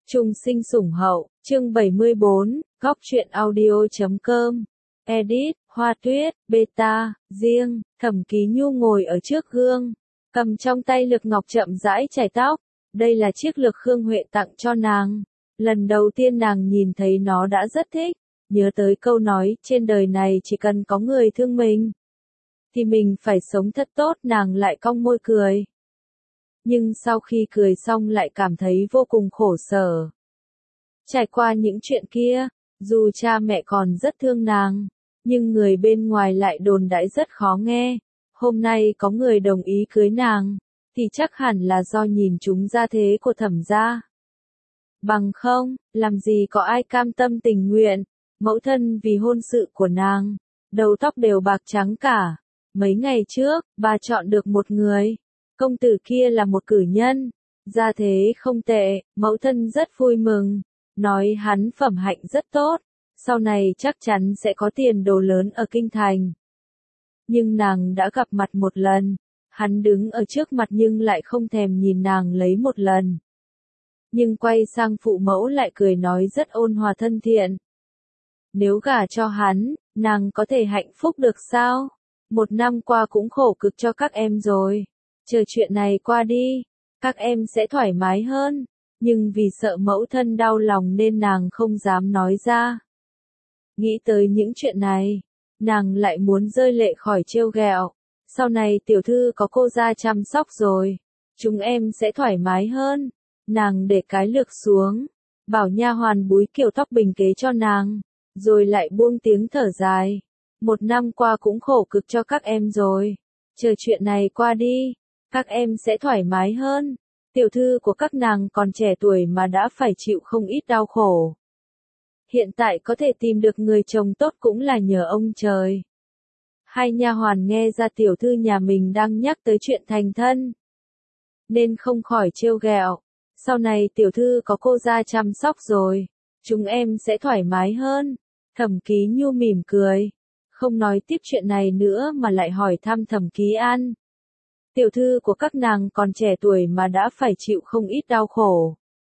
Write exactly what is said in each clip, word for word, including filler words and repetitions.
Trung sinh sủng hậu, chương bảy mươi bốn, góc truyện audio.com, edit, Hoa Tuyết, beta, riêng, Thẩm Ký Nhu ngồi ở trước gương, cầm trong tay lược ngọc chậm rãi chải tóc, đây là chiếc lược Khương Huệ tặng cho nàng. Lần đầu tiên nàng nhìn thấy nó đã rất thích, nhớ tới câu nói, trên đời này chỉ cần có người thương mình, thì mình phải sống thật tốt, nàng lại cong môi cười. Nhưng sau khi cười xong lại cảm thấy vô cùng khổ sở. Trải qua những chuyện kia, dù cha mẹ còn rất thương nàng, nhưng người bên ngoài lại đồn đãi rất khó nghe. Hôm nay có người đồng ý cưới nàng, thì chắc hẳn là do nhìn chúng gia thế của Thẩm gia. Bằng không, làm gì có ai cam tâm tình nguyện, mẫu thân vì hôn sự của nàng, đầu tóc đều bạc trắng cả. Mấy ngày trước, bà chọn được một người. Công tử kia là một cử nhân, gia thế không tệ, mẫu thân rất vui mừng, nói hắn phẩm hạnh rất tốt, sau này chắc chắn sẽ có tiền đồ lớn ở kinh thành. Nhưng nàng đã gặp mặt một lần, hắn đứng ở trước mặt nhưng lại không thèm nhìn nàng lấy một lần. Nhưng quay sang phụ mẫu lại cười nói rất ôn hòa thân thiện. Nếu gả cho hắn, nàng có thể hạnh phúc được sao? Một năm qua cũng khổ cực cho các em rồi. Chờ chuyện này qua đi, các em sẽ thoải mái hơn, nhưng vì sợ mẫu thân đau lòng nên nàng không dám nói ra. Nghĩ tới những chuyện này, nàng lại muốn rơi lệ khỏi trêu ghẹo. Sau này tiểu thư có cô ra chăm sóc rồi, chúng em sẽ thoải mái hơn. Nàng để cái lược xuống, bảo nha hoàn búi kiểu tóc bình kế cho nàng, rồi lại buông tiếng thở dài. Một năm qua cũng khổ cực cho các em rồi, chờ chuyện này qua đi, các em sẽ thoải mái hơn. Tiểu thư của các nàng còn trẻ tuổi mà đã phải chịu không ít đau khổ. Hiện tại có thể tìm được người chồng tốt cũng là nhờ ông trời. Hai nha hoàn nghe ra tiểu thư nhà mình đang nhắc tới chuyện thành thân, nên không khỏi trêu ghẹo. Sau này tiểu thư có cô ra chăm sóc rồi, chúng em sẽ thoải mái hơn. Thẩm Ký Nhu mỉm cười, không nói tiếp chuyện này nữa mà lại hỏi thăm Thẩm Ký An. Tiểu thư của các nàng còn trẻ tuổi mà đã phải chịu không ít đau khổ.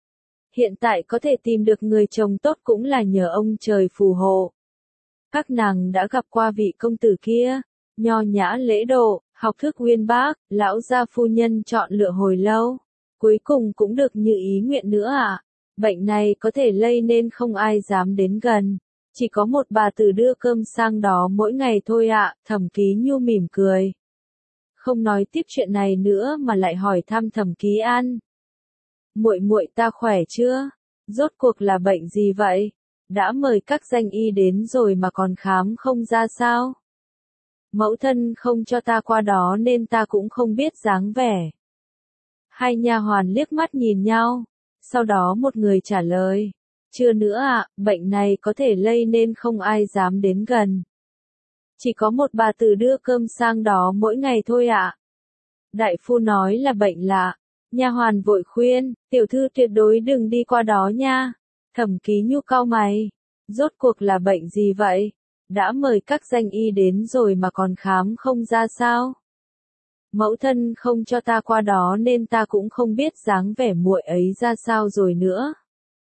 Hiện tại có thể tìm được người chồng tốt cũng là nhờ ông trời phù hộ. Các nàng đã gặp qua vị công tử kia, nho nhã lễ độ, học thức uyên bác, lão gia phu nhân chọn lựa hồi lâu, cuối cùng cũng được như ý nguyện nữa ạ. À. Bệnh này có thể lây nên không ai dám đến gần, chỉ có một bà tử đưa cơm sang đó mỗi ngày thôi ạ. À. Thẩm Ký Nhu mỉm cười, không nói tiếp chuyện này nữa mà lại hỏi thăm Thẩm Ký An. Muội muội ta khỏe chưa? Rốt cuộc là bệnh gì vậy? Đã mời các danh y đến rồi mà còn khám không ra sao? Mẫu thân không cho ta qua đó nên ta cũng không biết dáng vẻ. Hai nha hoàn liếc mắt nhìn nhau, sau đó một người trả lời, chưa nữa ạ, bệnh này có thể lây nên không ai dám đến gần. Chỉ có một bà tử đưa cơm sang đó mỗi ngày thôi ạ. Đại phu nói là bệnh lạ. Nha hoàn vội khuyên, tiểu thư tuyệt đối đừng đi qua đó nha. Thẩm Ký Nhu cau mày, rốt cuộc là bệnh gì vậy? Đã mời các danh y đến rồi mà còn khám không ra sao? Mẫu thân không cho ta qua đó nên ta cũng không biết dáng vẻ muội ấy ra sao rồi nữa.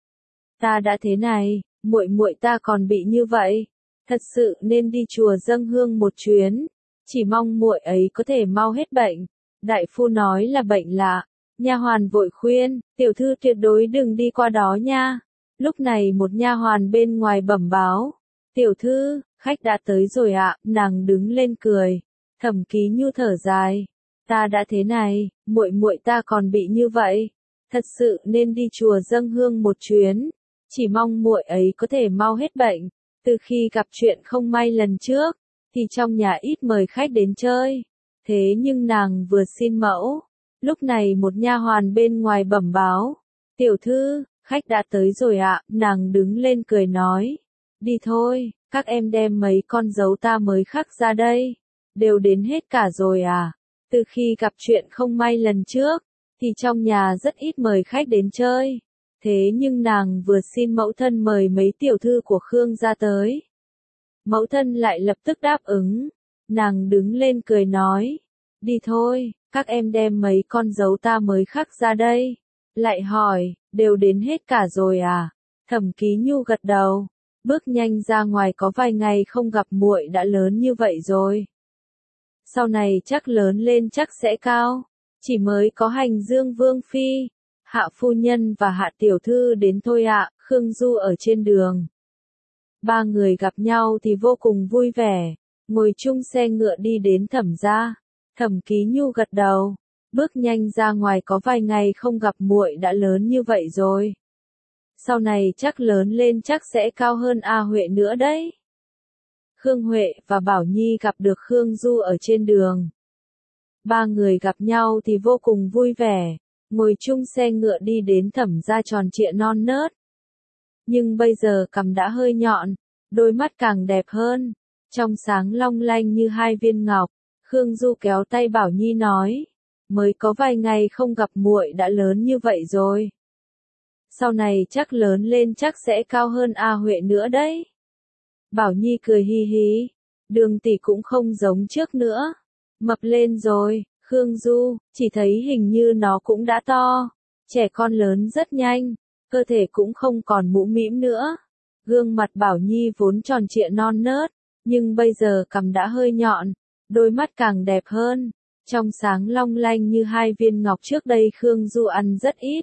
Ta đã thế này, muội muội ta còn bị như vậy, thật sự nên đi chùa dâng hương một chuyến, chỉ mong muội ấy có thể mau hết bệnh. Đại phu nói là bệnh lạ. Nha hoàn vội khuyên, tiểu thư tuyệt đối đừng đi qua đó nha. Lúc này một nha hoàn bên ngoài bẩm báo, tiểu thư, khách đã tới rồi ạ. Nàng đứng lên cười. Thẩm Ký Nhu thở dài, ta đã thế này, muội muội ta còn bị như vậy, thật sự nên đi chùa dâng hương một chuyến, chỉ mong muội ấy có thể mau hết bệnh. Từ khi gặp chuyện không may lần trước, thì trong nhà ít mời khách đến chơi, thế nhưng nàng vừa xin mẫu. Lúc này một nha hoàn bên ngoài bẩm báo, tiểu thư, khách đã tới rồi ạ. Nàng đứng lên cười nói, đi thôi, các em đem mấy con dấu ta mới khắc ra đây, đều đến hết cả rồi à. Từ khi gặp chuyện không may lần trước, thì trong nhà rất ít mời khách đến chơi, thế nhưng nàng vừa xin mẫu thân mời mấy tiểu thư của Khương gia tới. Mẫu thân lại lập tức đáp ứng, nàng đứng lên cười nói, đi thôi. Các em đem mấy con dấu ta mới khắc ra đây. Lại hỏi, Đều đến hết cả rồi à? Thẩm Ký Nhu gật đầu, bước nhanh ra ngoài, có vài ngày không gặp muội đã lớn như vậy rồi. Sau này chắc lớn lên chắc sẽ cao, chỉ mới có Hành Dương Vương Phi, Hạ Phu Nhân và Hạ Tiểu Thư đến thôi ạ. Khương Du ở trên đường. Ba người gặp nhau thì vô cùng vui vẻ, ngồi chung xe ngựa đi đến Thẩm gia. Thẩm Ký Nhu gật đầu, bước nhanh ra ngoài, có vài ngày không gặp muội đã lớn như vậy rồi. Sau này chắc lớn lên chắc sẽ cao hơn A Huệ nữa đấy. Khương Huệ và Bảo Nhi gặp được Khương Du ở trên đường. Ba người gặp nhau thì vô cùng vui vẻ, ngồi chung xe ngựa đi đến Thẩm gia tròn trịa non nớt. Nhưng bây giờ cằm đã hơi nhọn, đôi mắt càng đẹp hơn, trong sáng long lanh như hai viên ngọc. Khương Du kéo tay Bảo Nhi nói, mới có vài ngày không gặp muội đã lớn như vậy rồi. Sau này chắc lớn lên chắc sẽ cao hơn A Huệ nữa đấy. Bảo Nhi cười hi hi, Đường tỷ cũng không giống trước nữa, mập lên rồi. Khương Du chỉ thấy hình như nó cũng đã to, trẻ con lớn rất nhanh, cơ thể cũng không còn mũm mĩm nữa. Gương mặt Bảo Nhi vốn tròn trịa non nớt, nhưng bây giờ cằm đã hơi nhọn, đôi mắt càng đẹp hơn, trong sáng long lanh như hai viên ngọc. Trước đây Khương Du ăn rất ít,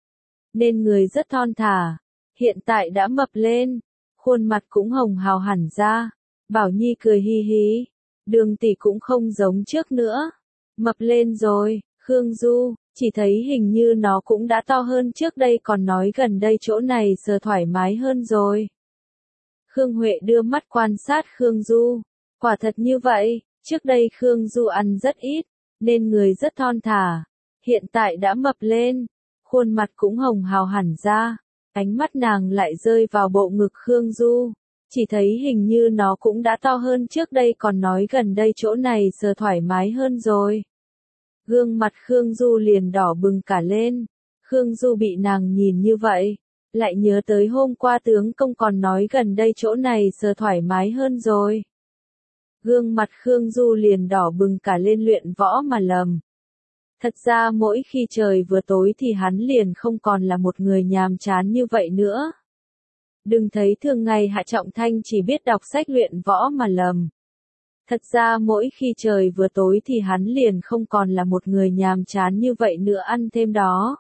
nên người rất thon thả, hiện tại đã mập lên, khuôn mặt cũng hồng hào hẳn ra. Bảo Nhi cười hi hi, Đường tỷ cũng không giống trước nữa, mập lên rồi. Khương Du chỉ thấy hình như nó cũng đã to hơn trước đây, còn nói gần đây chỗ này sờ thoải mái hơn rồi. Khương Huệ đưa mắt quan sát Khương Du, quả thật như vậy, trước đây Khương Du ăn rất ít, nên người rất thon thả, hiện tại đã mập lên, khuôn mặt cũng hồng hào hẳn ra. Ánh mắt nàng lại rơi vào bộ ngực Khương Du, chỉ thấy hình như nó cũng đã to hơn trước đây, còn nói gần đây chỗ này sờ thoải mái hơn rồi. Gương mặt Khương Du liền đỏ bừng cả lên. Khương Du bị nàng nhìn như vậy, lại nhớ tới hôm qua tướng công còn nói gần đây chỗ này sờ thoải mái hơn rồi. Gương mặt Khương Du liền đỏ bừng cả lên. Luyện võ mà lầm. Thật ra mỗi khi trời vừa tối thì hắn liền không còn là một người nhàm chán như vậy nữa. Đừng thấy thường ngày Hạ Trọng Thanh chỉ biết đọc sách luyện võ mà lầm. Thật ra mỗi khi trời vừa tối thì hắn liền không còn là một người nhàm chán như vậy nữa. Ăn thêm đó.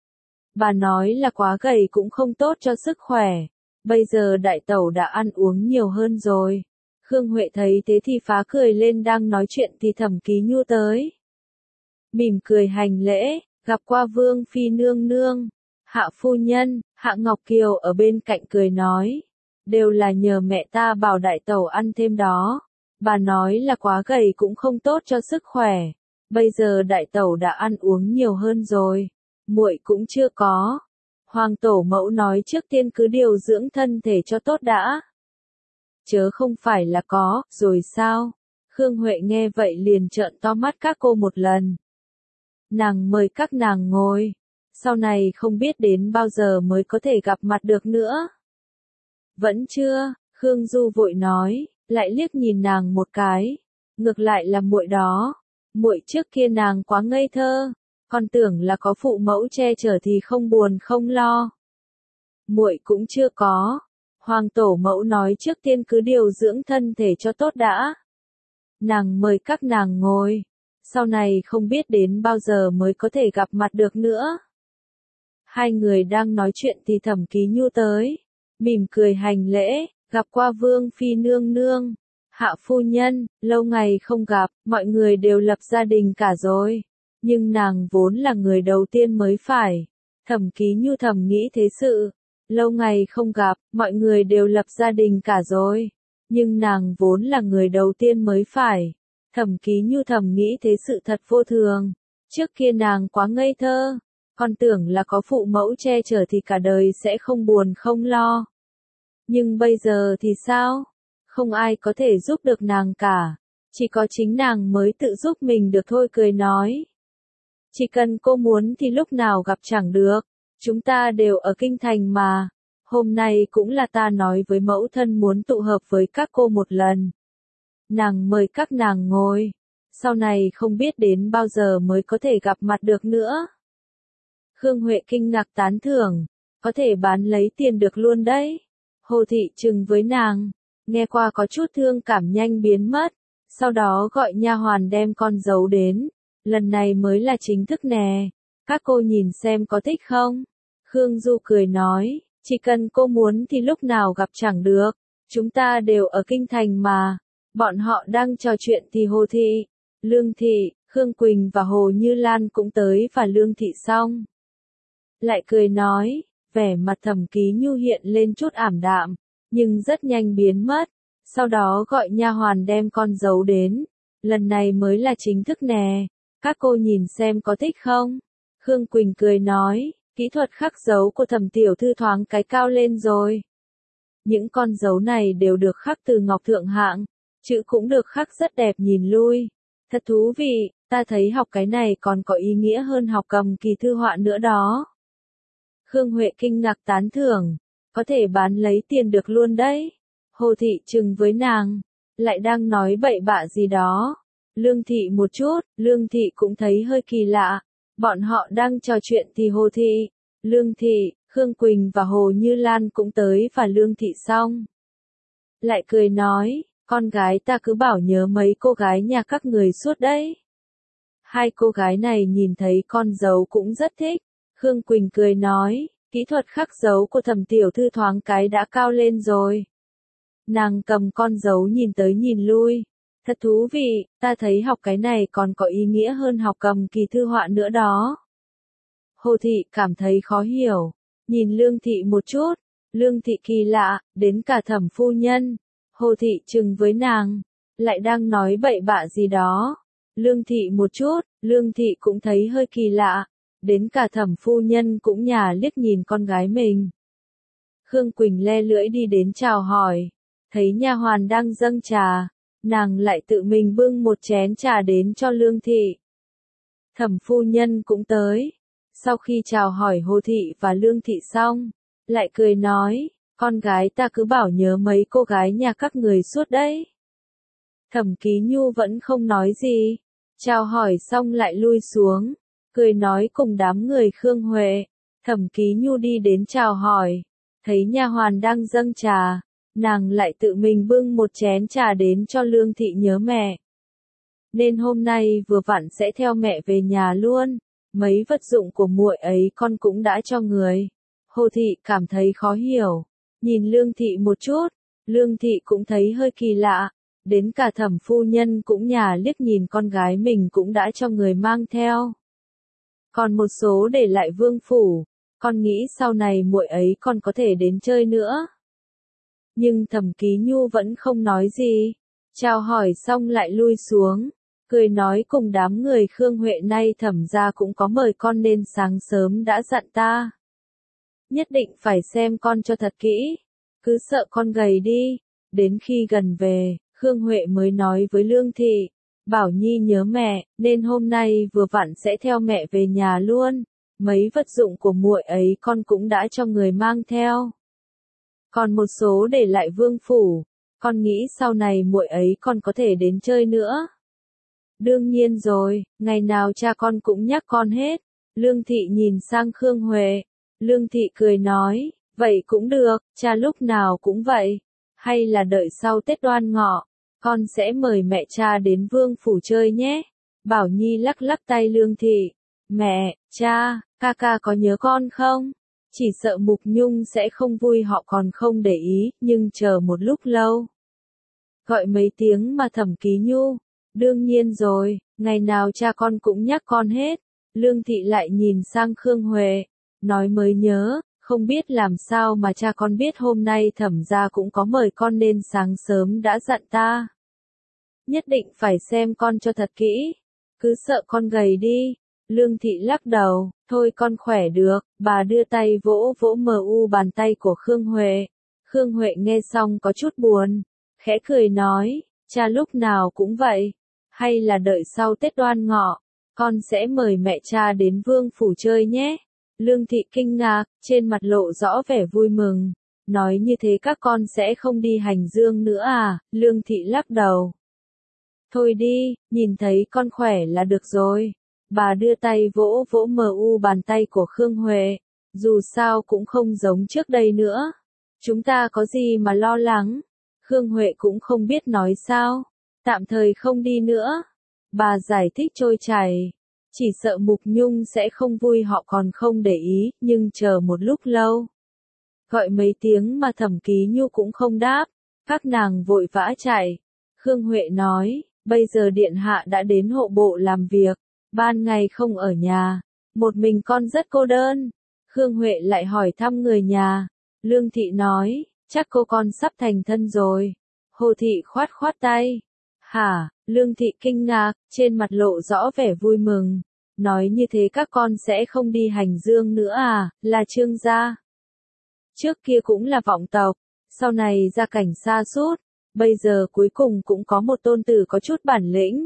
Bà nói là quá gầy cũng không tốt cho sức khỏe. Bây giờ đại tẩu đã ăn uống nhiều hơn rồi. Khương Huệ thấy thế thì phá cười lên, đang nói chuyện thì Thẩm Ký Nhu tới. Mỉm cười hành lễ, gặp qua Vương Phi nương nương. Hạ Phu Nhân, Hạ Ngọc Kiều ở bên cạnh cười nói. Đều là nhờ mẹ ta bảo đại tẩu ăn thêm đó. Bà nói là quá gầy cũng không tốt cho sức khỏe. Bây giờ đại tẩu đã ăn uống nhiều hơn rồi. Muội cũng chưa có. Hoàng tổ mẫu nói trước tiên cứ điều dưỡng thân thể cho tốt đã. Chớ không phải là có, rồi sao? Khương Huệ nghe vậy liền trợn to mắt các cô một lần. Nàng mời các nàng ngồi. Sau này không biết đến bao giờ mới có thể gặp mặt được nữa. Vẫn chưa, Khương Du vội nói, lại liếc nhìn nàng một cái. Ngược lại là muội đó. Muội trước kia nàng quá ngây thơ, còn tưởng là có phụ mẫu che chở thì không buồn không lo. Muội cũng chưa có. Hoàng tổ mẫu nói trước tiên cứ điều dưỡng thân thể cho tốt đã. Nàng mời các nàng ngồi. Sau này không biết đến bao giờ mới có thể gặp mặt được nữa. Hai người đang nói chuyện thì Thẩm Ký Nhu tới. Mỉm cười hành lễ, gặp qua Vương Phi nương nương. Hạ Phu Nhân, lâu ngày không gặp, mọi người đều lập gia đình cả rồi. Nhưng nàng vốn là người đầu tiên mới phải. Thẩm Ký Nhu thầm nghĩ thế sự. Lâu ngày không gặp, mọi người đều lập gia đình cả rồi. Nhưng nàng vốn là người đầu tiên mới phải. Thẩm Ký Nhu thầm nghĩ thế sự thật vô thường. Trước kia nàng quá ngây thơ, còn tưởng là có phụ mẫu che chở thì cả đời sẽ không buồn không lo. Nhưng bây giờ thì sao? Không ai có thể giúp được nàng cả. Chỉ có chính nàng mới tự giúp mình được thôi. Cười nói. Chỉ cần cô muốn thì lúc nào gặp chẳng được. Chúng ta đều ở kinh thành mà. Hôm nay cũng là ta nói với mẫu thân muốn tụ hợp với các cô một lần. Nàng mời các nàng ngồi. Sau này không biết đến bao giờ mới có thể gặp mặt được nữa. Khương Huệ kinh ngạc tán thưởng, có thể bán lấy tiền được luôn đấy. Hồ Thị Trừng với nàng, nghe qua có chút thương cảm nhanh biến mất, sau đó gọi nha hoàn đem con dấu đến, lần này mới là chính thức nè, các cô nhìn xem có thích không? Khương Du cười nói, chỉ cần cô muốn thì lúc nào gặp chẳng được, chúng ta đều ở kinh thành mà. Bọn họ đang trò chuyện thì Hồ Thị, Lương Thị, Khương Quỳnh và Hồ Như Lan cũng tới và Lương Thị xong. Lại cười nói, vẻ mặt Thẩm Ký Nhu hiện lên chút ảm đạm, nhưng rất nhanh biến mất, sau đó gọi nha hoàn đem con dấu đến, lần này mới là chính thức nè, các cô nhìn xem có thích không? Khương Quỳnh cười nói, kỹ thuật khắc dấu của Thẩm tiểu thư thoáng cái cao lên rồi. Những con dấu này đều được khắc từ ngọc thượng hạng, chữ cũng được khắc rất đẹp nhìn lui. Thật thú vị, ta thấy học cái này còn có ý nghĩa hơn học cầm kỳ thư họa nữa đó. Khương Huệ kinh ngạc tán thưởng, có thể bán lấy tiền được luôn đấy. Hồ Thị Trừng với nàng, lại đang nói bậy bạ gì đó. Lương Thị một chút, Lương Thị cũng thấy hơi kỳ lạ. Bọn họ đang trò chuyện thì Hồ Thị, Lương Thị, Khương Quỳnh và Hồ Như Lan cũng tới và Lương Thị xong. Lại cười nói, con gái ta cứ bảo nhớ mấy cô gái nhà các người suốt đấy. Hai cô gái này nhìn thấy con dấu cũng rất thích. Khương Quỳnh cười nói, kỹ thuật khắc dấu của Thẩm tiểu thư thoáng cái đã cao lên rồi. Nàng cầm con dấu nhìn tới nhìn lui. Thật thú vị, ta thấy học cái này còn có ý nghĩa hơn học cầm kỳ thư họa nữa đó. Hồ Thị cảm thấy khó hiểu, nhìn Lương Thị một chút, Lương Thị kỳ lạ, đến cả Thẩm phu nhân. Hồ Thị Trừng với nàng, lại đang nói bậy bạ gì đó. Lương Thị một chút, Lương Thị cũng thấy hơi kỳ lạ, đến cả Thẩm phu nhân cũng nhả liếc nhìn con gái mình. Khương Quỳnh le lưỡi đi đến chào hỏi, thấy nha hoàn đang dâng trà, nàng lại tự mình bưng một chén trà đến cho Lương Thị. Thẩm phu nhân cũng tới, sau khi chào hỏi Hồ Thị và Lương Thị xong, lại cười nói, con gái ta cứ bảo nhớ mấy cô gái nhà các người suốt đấy. Thẩm Ký Nhu vẫn không nói gì, chào hỏi xong lại lui xuống, cười nói cùng đám người Khương Huệ. Thẩm Ký Nhu đi đến chào hỏi, thấy nha hoàn đang dâng trà, nàng lại tự mình bưng một chén trà đến cho Lương Thị nhớ mẹ. Nên hôm nay vừa vặn sẽ theo mẹ về nhà luôn, mấy vật dụng của muội ấy con cũng đã cho người. Hồ Thị cảm thấy khó hiểu, nhìn Lương Thị một chút, Lương Thị cũng thấy hơi kỳ lạ, đến cả Thẩm phu nhân cũng nhả liếc nhìn con gái mình cũng đã cho người mang theo. Còn một số để lại vương phủ, con nghĩ sau này muội ấy còn có thể đến chơi nữa. Nhưng Thẩm Ký Nhu vẫn không nói gì, chào hỏi xong lại lui xuống, cười nói cùng đám người Khương Huệ nay Thẩm gia cũng có mời con nên sáng sớm đã dặn ta. Nhất định phải xem con cho thật kỹ, cứ sợ con gầy đi. Đến khi gần về, Khương Huệ mới nói với Lương Thị, Bảo Nhi nhớ mẹ, nên hôm nay vừa vặn sẽ theo mẹ về nhà luôn, mấy vật dụng của muội ấy con cũng đã cho người mang theo. Còn một số để lại vương phủ, con nghĩ sau này muội ấy còn có thể đến chơi nữa. Đương nhiên rồi, ngày nào cha con cũng nhắc con hết. Lương Thị nhìn sang Khương Huệ, Lương Thị cười nói, vậy cũng được, cha lúc nào cũng vậy. Hay là đợi sau Tết Đoan Ngọ, con sẽ mời mẹ cha đến vương phủ chơi nhé. Bảo Nhi lắc lắc tay Lương Thị, mẹ, cha, ca ca có nhớ con không? Chỉ sợ Mục Nhung sẽ không vui họ còn không để ý, nhưng chờ một lúc lâu. Gọi mấy tiếng mà Thẩm Ký Nhu, đương nhiên rồi, ngày nào cha con cũng nhắc con hết. Lương Thị lại nhìn sang Khương Huệ, nói mới nhớ, không biết làm sao mà cha con biết hôm nay Thẩm gia cũng có mời con nên sáng sớm đã dặn ta. Nhất định phải xem con cho thật kỹ, cứ sợ con gầy đi. Lương Thị lắc đầu, thôi con khỏe được, bà đưa tay vỗ vỗ mờ u bàn tay của Khương Huệ. Khương Huệ nghe xong có chút buồn, khẽ cười nói, cha lúc nào cũng vậy, hay là đợi sau Tết Đoan Ngọ, con sẽ mời mẹ cha đến vương phủ chơi nhé. Lương Thị kinh ngạc, trên mặt lộ rõ vẻ vui mừng, nói như thế các con sẽ không đi hành dương nữa à? Lương Thị lắc đầu. Thôi đi, nhìn thấy con khỏe là được rồi. Bà đưa tay vỗ vỗ mờ u bàn tay của Khương Huệ. Dù sao cũng không giống trước đây nữa. Chúng ta có gì mà lo lắng. Khương Huệ cũng không biết nói sao. Tạm thời không đi nữa. Bà giải thích trôi chảy. Chỉ sợ Mục Nhung sẽ không vui họ còn không để ý, nhưng chờ một lúc lâu. Gọi mấy tiếng mà Thẩm Ký Nhu cũng không đáp. Các nàng vội vã chạy. Khương Huệ nói, bây giờ điện hạ đã đến hộ bộ làm việc. Ban ngày không ở nhà. Một mình con rất cô đơn. Khương Huệ lại hỏi thăm người nhà. Lương Thị nói, chắc cô con sắp thành thân rồi. Hồ Thị khoát khoát tay. Hả, Lương Thị kinh ngạc, trên mặt lộ rõ vẻ vui mừng. Nói như thế các con sẽ không đi hành dương nữa à, là Trương gia. Trước kia cũng là vọng tộc, sau này gia cảnh xa sút, bây giờ cuối cùng cũng có một tôn tử có chút bản lĩnh.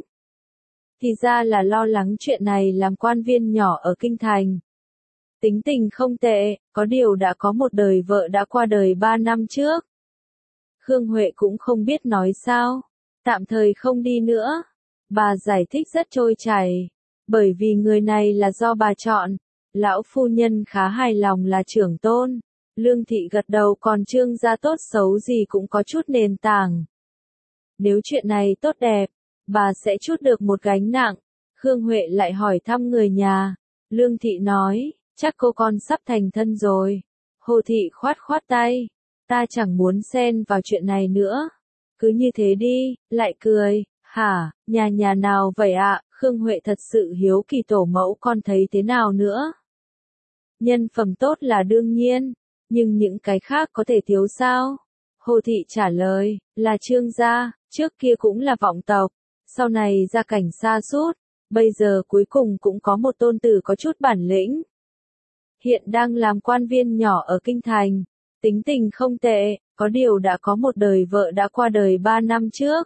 Thì ra là lo lắng chuyện này làm quan viên nhỏ ở kinh thành. Tính tình không tệ, có điều đã có một đời vợ đã qua đời ba năm trước. Khương Huệ cũng không biết nói sao, tạm thời không đi nữa. Bà giải thích rất trôi chảy, bởi vì người này là do bà chọn, lão phu nhân khá hài lòng là trưởng tôn. Lương Thị gật đầu còn Trương gia tốt xấu gì cũng có chút nền tảng. Nếu chuyện này tốt đẹp, bà sẽ trút được một gánh nặng. Khương Huệ lại hỏi thăm người nhà. Lương Thị nói, chắc cô con sắp thành thân rồi. Hồ Thị khoát khoát tay. Ta chẳng muốn xen vào chuyện này nữa. Cứ như thế đi, lại cười. Hả, nhà nhà nào vậy ạ? Khương Huệ thật sự hiếu kỳ tổ mẫu con thấy thế nào nữa. Nhân phẩm tốt là đương nhiên, nhưng những cái khác có thể thiếu sao? Hồ Thị trả lời, là Trương gia, trước kia cũng là vọng tộc, sau này gia cảnh xa sút, bây giờ cuối cùng cũng có một tôn tử có chút bản lĩnh. Hiện đang làm quan viên nhỏ ở kinh thành, tính tình không tệ, có điều đã có một đời vợ đã qua đời ba năm trước.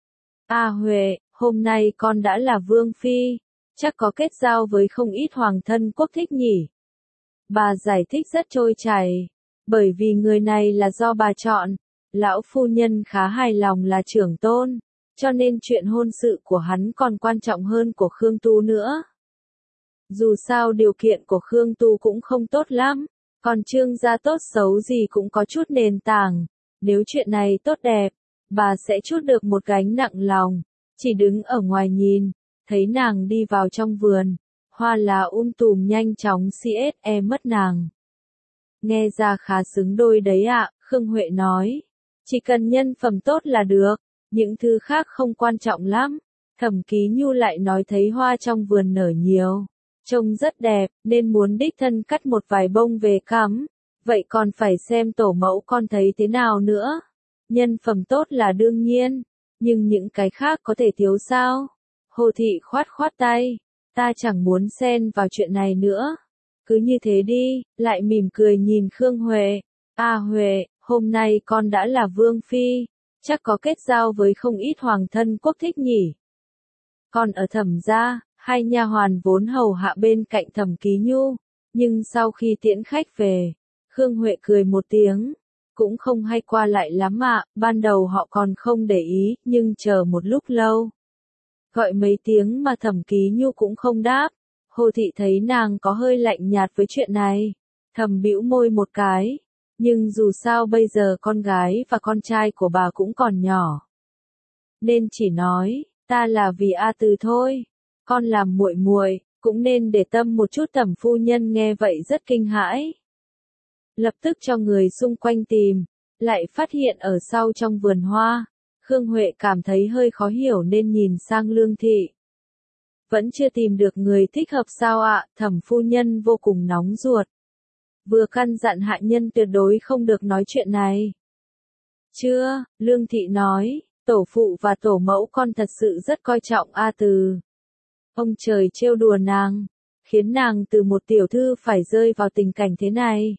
À Huệ, hôm nay con đã là vương phi, chắc có kết giao với không ít hoàng thân quốc thích nhỉ. Bà giải thích rất trôi chảy, bởi vì người này là do bà chọn, lão phu nhân khá hài lòng là trưởng tôn, cho nên chuyện hôn sự của hắn còn quan trọng hơn của Khương Tu nữa. Dù sao điều kiện của Khương Tu cũng không tốt lắm, còn Trương gia tốt xấu gì cũng có chút nền tảng, nếu chuyện này tốt đẹp, bà sẽ trút được một gánh nặng lòng. Chỉ đứng ở ngoài nhìn, thấy nàng đi vào trong vườn, hoa lá um tùm nhanh chóng xê ét e mất nàng. Nghe ra khá xứng đôi đấy ạ, Khương Huệ nói. Chỉ cần nhân phẩm tốt là được, những thứ khác không quan trọng lắm. Thẩm Ký Nhu lại nói thấy hoa trong vườn nở nhiều, trông rất đẹp, nên muốn đích thân cắt một vài bông về cắm. Vậy còn phải xem tổ mẫu con thấy thế nào nữa. Nhân phẩm tốt là đương nhiên, nhưng những cái khác có thể thiếu sao? Hồ Thị khoát khoát tay, ta chẳng muốn xen vào chuyện này nữa. Cứ như thế đi, lại mỉm cười nhìn Khương Huệ. À Huệ, hôm nay con đã là vương phi, chắc có kết giao với không ít hoàng thân quốc thích nhỉ. Còn ở Thẩm gia, hai nha hoàn vốn hầu hạ bên cạnh Thẩm Ký Nhu, nhưng sau khi tiễn khách về, Khương Huệ cười một tiếng. Cũng không hay qua lại lắm ạ, ban đầu họ còn không để ý, nhưng chờ một lúc lâu. Gọi mấy tiếng mà Thẩm Ký Nhu cũng không đáp. Hồ Thị thấy nàng có hơi lạnh nhạt với chuyện này, thầm bĩu môi một cái. Nhưng dù sao bây giờ con gái và con trai của bà cũng còn nhỏ. Nên chỉ nói, ta là vì A Từ thôi. Con làm muội muội, cũng nên để tâm một chút. Thẩm phu nhân nghe vậy rất kinh hãi. Lập tức cho người xung quanh tìm, lại phát hiện ở sau trong vườn hoa. Khương Huệ cảm thấy hơi khó hiểu nên nhìn sang Lương Thị. Vẫn chưa tìm được người thích hợp sao ạ? Thẩm phu nhân vô cùng nóng ruột. Vừa căn dặn hạ nhân tuyệt đối không được nói chuyện này. Chưa, Lương Thị nói, tổ phụ và tổ mẫu con thật sự rất coi trọng A Từ. Ông trời trêu đùa nàng, khiến nàng từ một tiểu thư phải rơi vào tình cảnh thế này.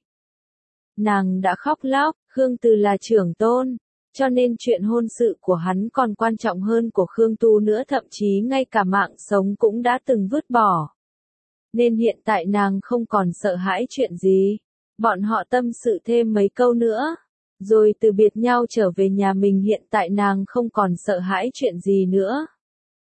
Nàng đã khóc lóc, Khương Từ là trưởng tôn, cho nên chuyện hôn sự của hắn còn quan trọng hơn của Khương Tu nữa, thậm chí ngay cả mạng sống cũng đã từng vứt bỏ. Nên hiện tại nàng không còn sợ hãi chuyện gì. Bọn họ tâm sự thêm mấy câu nữa, rồi từ biệt nhau trở về nhà mình. Hiện tại nàng không còn sợ hãi chuyện gì nữa.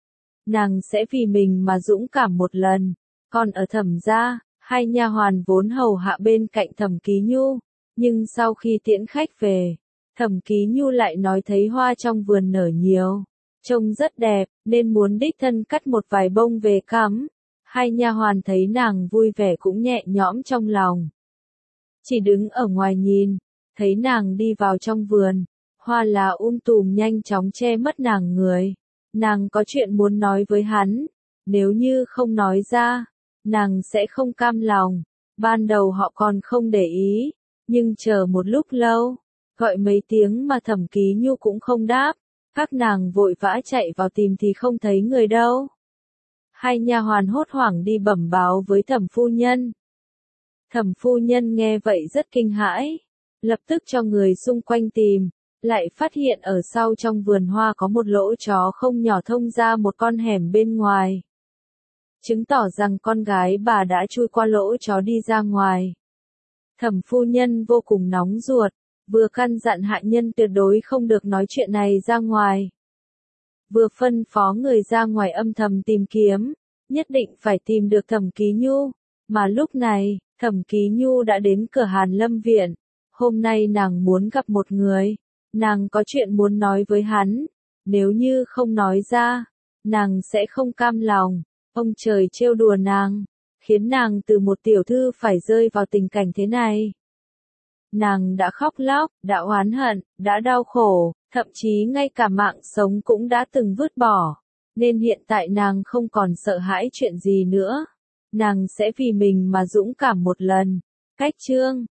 nàng sẽ vì mình mà dũng cảm một lần. Còn ở Thẩm gia, hai nha hoàn vốn hầu hạ bên cạnh Thẩm Ký Nhu, nhưng sau khi tiễn khách về, Thẩm Ký Nhu lại nói thấy hoa trong vườn nở nhiều, trông rất đẹp, nên muốn đích thân cắt một vài bông về cắm. Hai nha hoàn thấy nàng vui vẻ cũng nhẹ nhõm trong lòng. Chỉ đứng ở ngoài nhìn, thấy nàng đi vào trong vườn, hoa lá um tùm nhanh chóng che mất nàng người. Nàng có chuyện muốn nói với hắn, nếu như không nói ra, nàng sẽ không cam lòng. Ban đầu họ còn không để ý, nhưng chờ một lúc lâu, gọi mấy tiếng mà Thẩm Ký Nhu cũng không đáp, các nàng vội vã chạy vào tìm thì không thấy người đâu. Hai nha hoàn hốt hoảng đi bẩm báo với Thẩm phu nhân. Thẩm phu nhân nghe vậy rất kinh hãi, lập tức cho người xung quanh tìm, lại phát hiện ở sau trong vườn hoa có một lỗ chó không nhỏ thông ra một con hẻm bên ngoài. Chứng tỏ rằng con gái bà đã chui qua lỗ chó đi ra ngoài. Thẩm phu nhân vô cùng nóng ruột, vừa căn dặn hạ nhân tuyệt đối không được nói chuyện này ra ngoài. Vừa phân phó người ra ngoài âm thầm tìm kiếm, nhất định phải tìm được Thẩm Ký Nhu, mà lúc này, Thẩm Ký Nhu đã đến cửa Hàn Lâm Viện. Hôm nay nàng muốn gặp một người, nàng có chuyện muốn nói với hắn, nếu như không nói ra, nàng sẽ không cam lòng. Ông trời trêu đùa nàng, khiến nàng từ một tiểu thư phải rơi vào tình cảnh thế này. Nàng đã khóc lóc, đã oán hận, đã đau khổ, thậm chí ngay cả mạng sống cũng đã từng vứt bỏ, nên hiện tại nàng không còn sợ hãi chuyện gì nữa. Nàng sẽ vì mình mà dũng cảm một lần. Cách chương